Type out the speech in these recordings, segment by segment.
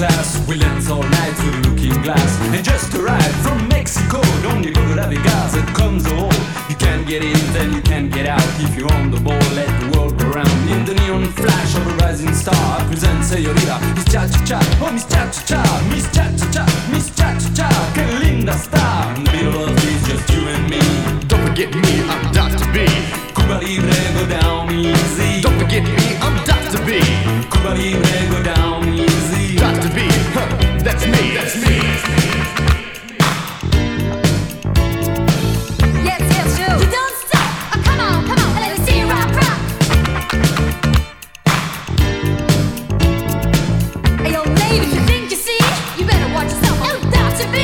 class. We dance all night through the looking glass. And just arrived from Mexico, don't you go to La Vegas? It comes a hole. You can't get in, then you can't get out. If you're on the ball, let the world go round. In the neon flash of a rising star, I present Señorita, Miss Cha-Cha-Cha. Oh, Miss Cha-Cha-Cha, Miss Cha-Cha-Cha, Miss Cha-Cha-Cha. Que linda star. In the middle of this, just you and me. Don't forget me, I'm Dr. B. Cuba Libre, go down easy. Don't forget me, I'm Dr. B. Cuba Libre, go down easy. Dr. B, that's me, that's me. Yes, yes, you don't stop. Oh, come on, let me see you rock, rock. Hey, yo, ladies, you think you see? You better watch yourself. Oh, Dr. B.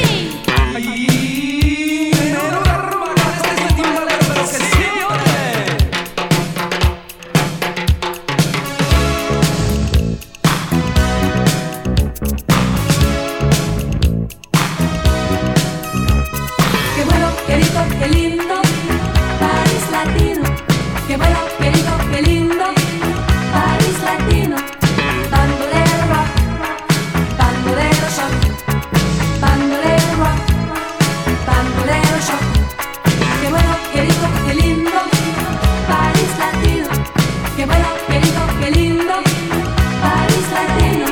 Qué lindo, País Latino. Qué bueno, qué rico, qué lindo, País Latino. Bandolero rock, bandolero shock, bandolero rock, bandolero shock. Qué bueno, qué rico, qué lindo, País Latino. Qué bueno, qué rico, qué lindo, País Latino.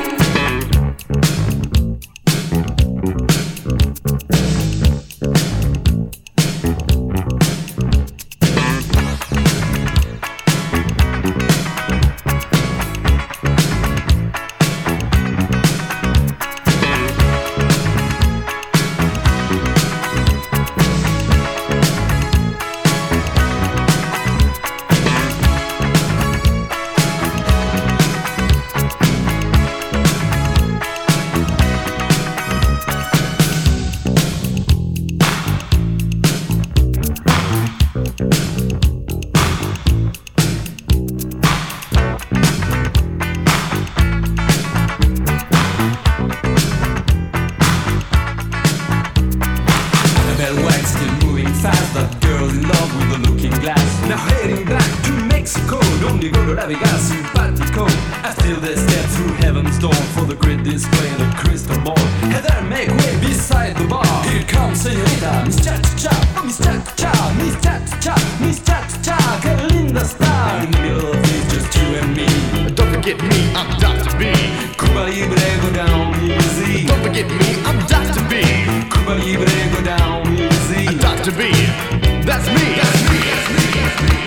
That girl in love with the looking glass. Now heading back to Mexico, don't you go to La Vegas, simpatico. I steal the step through heaven's door for the great display and the crystal ball. And then make way beside the bar. Here comes Señorita, Miss Cha-Cha-Cha. Oh, Miss Cha-Cha-Cha, Miss Cha-Cha-Cha, Miss Cha-Cha-Cha. Que linda star. In the middle of this, just you and me. Don't forget me, I'm Dr. B. Cuba Libre, go down easy. Don't forget me, I'm Dr. B. Cuba Libre, go down easy. I'm Dr. B. That's me, that's me, that's me, that's me.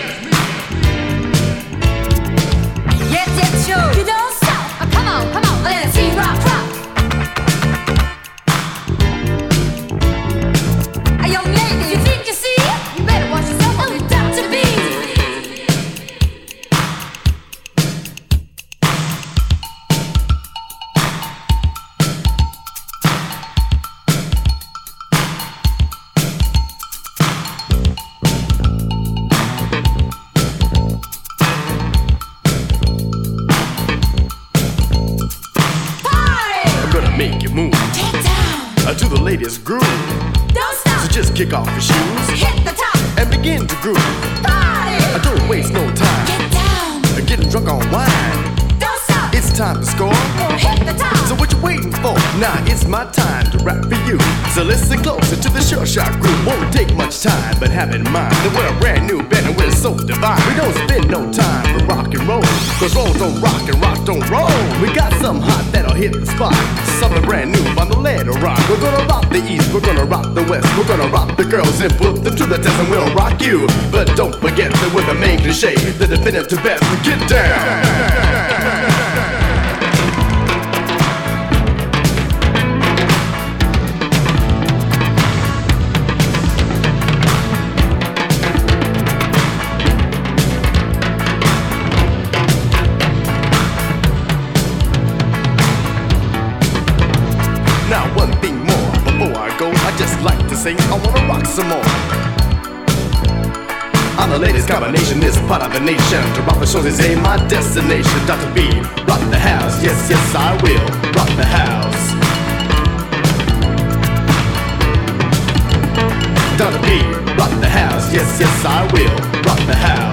Yes, yes, sure. You don't stop. Oh, come on, let me see you rock, rock. Hey, yo, ladies, you think you see? You better watch yourself. Oh, it's Dr. B. Make you move. Get down. To the latest groove. Don't stop. So just kick off your shoes Hit the top. and begin to groove. Party. Don't waste no time. Get down. Getting drunk on wine. Don't stop. It's time to score. Hit the top. So what you waiting for? Now it's my time to rap for you. So listen closer to the Sure Shot groove. Won't take much time, but have in mind that we're a brand new band and we're so divine. We don't spend no time for rock and roll, cause roll don't rock and rock don't roll. We got something hot that'll hit the spot. Something brand new on the lead or rock. We're gonna rock the east, we're gonna rock the west. We're gonna rock the girls and put them to the test, and we'll rock you. But don't forget that we're the main cliche, the definitive best. Get down. Now one thing more, before I go, I just like to say I wanna rock some more. I'm the latest combination, this part of the nation. To rock the shows is a my destination. Dr. B, rock the house, yes, yes I will rock the house. Dr. B, rock the house, yes, yes I will rock the house.